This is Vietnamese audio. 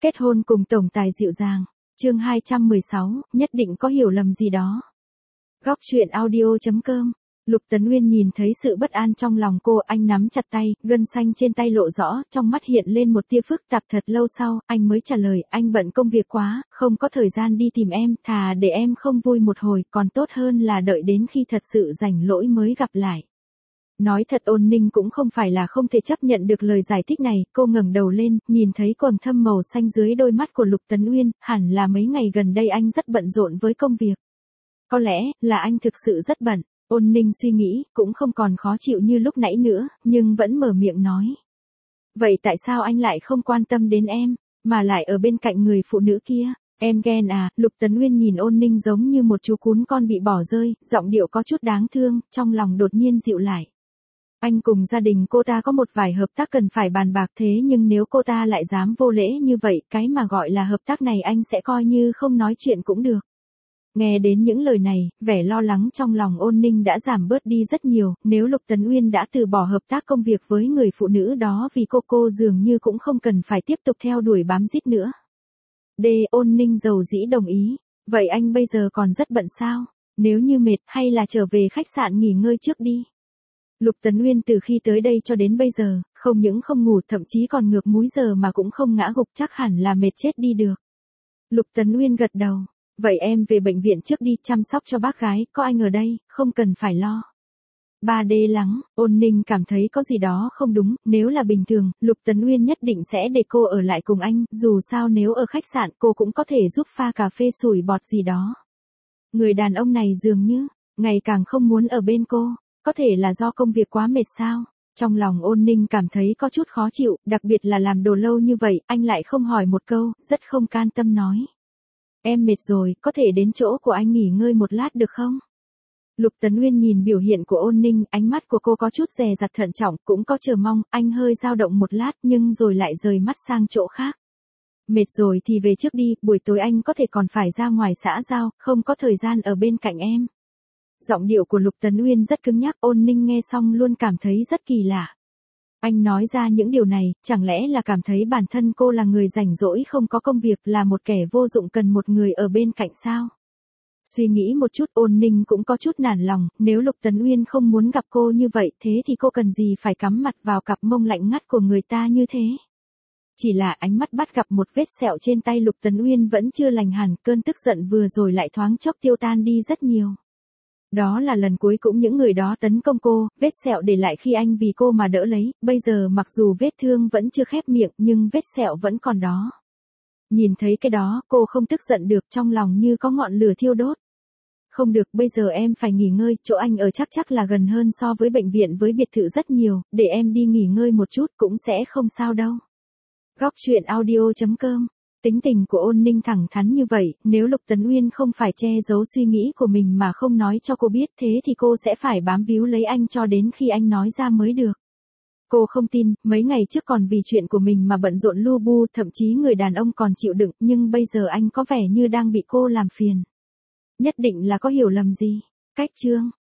Kết hôn cùng tổng tài dịu dàng. Chương 216, nhất định có hiểu lầm gì đó. Góc truyện audio.com. Lục Tấn Uyên nhìn thấy sự bất an trong lòng cô, anh nắm chặt tay, gân xanh trên tay lộ rõ, trong mắt hiện lên một tia phức tạp. Thật lâu sau, anh mới trả lời, anh bận công việc quá, không có thời gian đi tìm em, thà để em không vui một hồi, còn tốt hơn là đợi đến khi thật sự rảnh rỗi mới gặp lại. Nói thật, Ôn Ninh cũng không phải là không thể chấp nhận được lời giải thích này, cô ngẩng đầu lên, nhìn thấy quầng thâm màu xanh dưới đôi mắt của Lục Tấn Uyên, hẳn là mấy ngày gần đây anh rất bận rộn với công việc. Có lẽ là anh thực sự rất bận. Ôn Ninh suy nghĩ, cũng không còn khó chịu như lúc nãy nữa, nhưng vẫn mở miệng nói. Vậy tại sao anh lại không quan tâm đến em, mà lại ở bên cạnh người phụ nữ kia? Em ghen à? Lục Tấn Uyên nhìn Ôn Ninh giống như một chú cún con bị bỏ rơi, giọng điệu có chút đáng thương, trong lòng đột nhiên dịu lại. Anh cùng gia đình cô ta có một vài hợp tác cần phải bàn bạc, thế nhưng nếu cô ta lại dám vô lễ như vậy, cái mà gọi là hợp tác này anh sẽ coi như không nói chuyện cũng được. Nghe đến những lời này, vẻ lo lắng trong lòng Ôn Ninh đã giảm bớt đi rất nhiều, nếu Lục Tấn Uyên đã từ bỏ hợp tác công việc với người phụ nữ đó vì cô dường như cũng không cần phải tiếp tục theo đuổi bám giết nữa. Ôn Ninh dầu dĩ đồng ý. Vậy anh bây giờ còn rất bận sao? Nếu như mệt, hay là trở về khách sạn nghỉ ngơi trước đi. Lục Tấn Uyên từ khi tới đây cho đến bây giờ, không những không ngủ, thậm chí còn ngược múi giờ mà cũng không ngã gục, chắc hẳn là mệt chết đi được. Lục Tấn Uyên gật đầu. Vậy em về bệnh viện trước đi, chăm sóc cho bác gái, có anh ở đây, không cần phải lo. 3D lắng, Ôn Ninh cảm thấy có gì đó không đúng, nếu là bình thường, Lục Tấn Uyên nhất định sẽ để cô ở lại cùng anh, dù sao nếu ở khách sạn cô cũng có thể giúp pha cà phê sủi bọt gì đó. Người đàn ông này dường như, ngày càng không muốn ở bên cô, có thể là do công việc quá mệt sao? Trong lòng Ôn Ninh cảm thấy có chút khó chịu, đặc biệt là làm đồ lâu như vậy, anh lại không hỏi một câu, rất không can tâm nói. Em mệt rồi, có thể đến chỗ của anh nghỉ ngơi một lát được không? Lục Tấn Uyên nhìn biểu hiện của Ôn Ninh, ánh mắt của cô có chút dè dặt thận trọng, cũng có chờ mong, anh hơi dao động một lát nhưng rồi lại rời mắt sang chỗ khác. Mệt rồi thì về trước đi, buổi tối anh có thể còn phải ra ngoài xã giao, không có thời gian ở bên cạnh em. Giọng điệu của Lục Tấn Uyên rất cứng nhắc, Ôn Ninh nghe xong luôn cảm thấy rất kỳ lạ. Anh nói ra những điều này, chẳng lẽ là cảm thấy bản thân cô là người rảnh rỗi không có công việc, là một kẻ vô dụng cần một người ở bên cạnh sao? Suy nghĩ một chút, Ôn Ninh cũng có chút nản lòng, nếu Lục Tấn Uyên không muốn gặp cô như vậy, thế thì cô cần gì phải cắm mặt vào cặp mông lạnh ngắt của người ta như thế? Chỉ là ánh mắt bắt gặp một vết sẹo trên tay Lục Tấn Uyên vẫn chưa lành hẳn, cơn tức giận vừa rồi lại thoáng chốc tiêu tan đi rất nhiều. Đó là lần cuối cũng những người đó tấn công cô, vết sẹo để lại khi anh vì cô mà đỡ lấy, bây giờ mặc dù vết thương vẫn chưa khép miệng nhưng vết sẹo vẫn còn đó. Nhìn thấy cái đó, cô không tức giận được, trong lòng như có ngọn lửa thiêu đốt. Không được, bây giờ em phải nghỉ ngơi, chỗ anh ở chắc là gần hơn so với bệnh viện với biệt thự rất nhiều, để em đi nghỉ ngơi một chút cũng sẽ không sao đâu. Góc truyện audio.com. Tính tình của Ôn Ninh thẳng thắn như vậy, nếu Lục Tấn Uyên không phải che giấu suy nghĩ của mình mà không nói cho cô biết, thế thì cô sẽ phải bám víu lấy anh cho đến khi anh nói ra mới được. Cô không tin, mấy ngày trước còn vì chuyện của mình mà bận rộn lu bu, thậm chí người đàn ông còn chịu đựng, nhưng bây giờ anh có vẻ như đang bị cô làm phiền. Nhất định là có hiểu lầm gì. Cách chương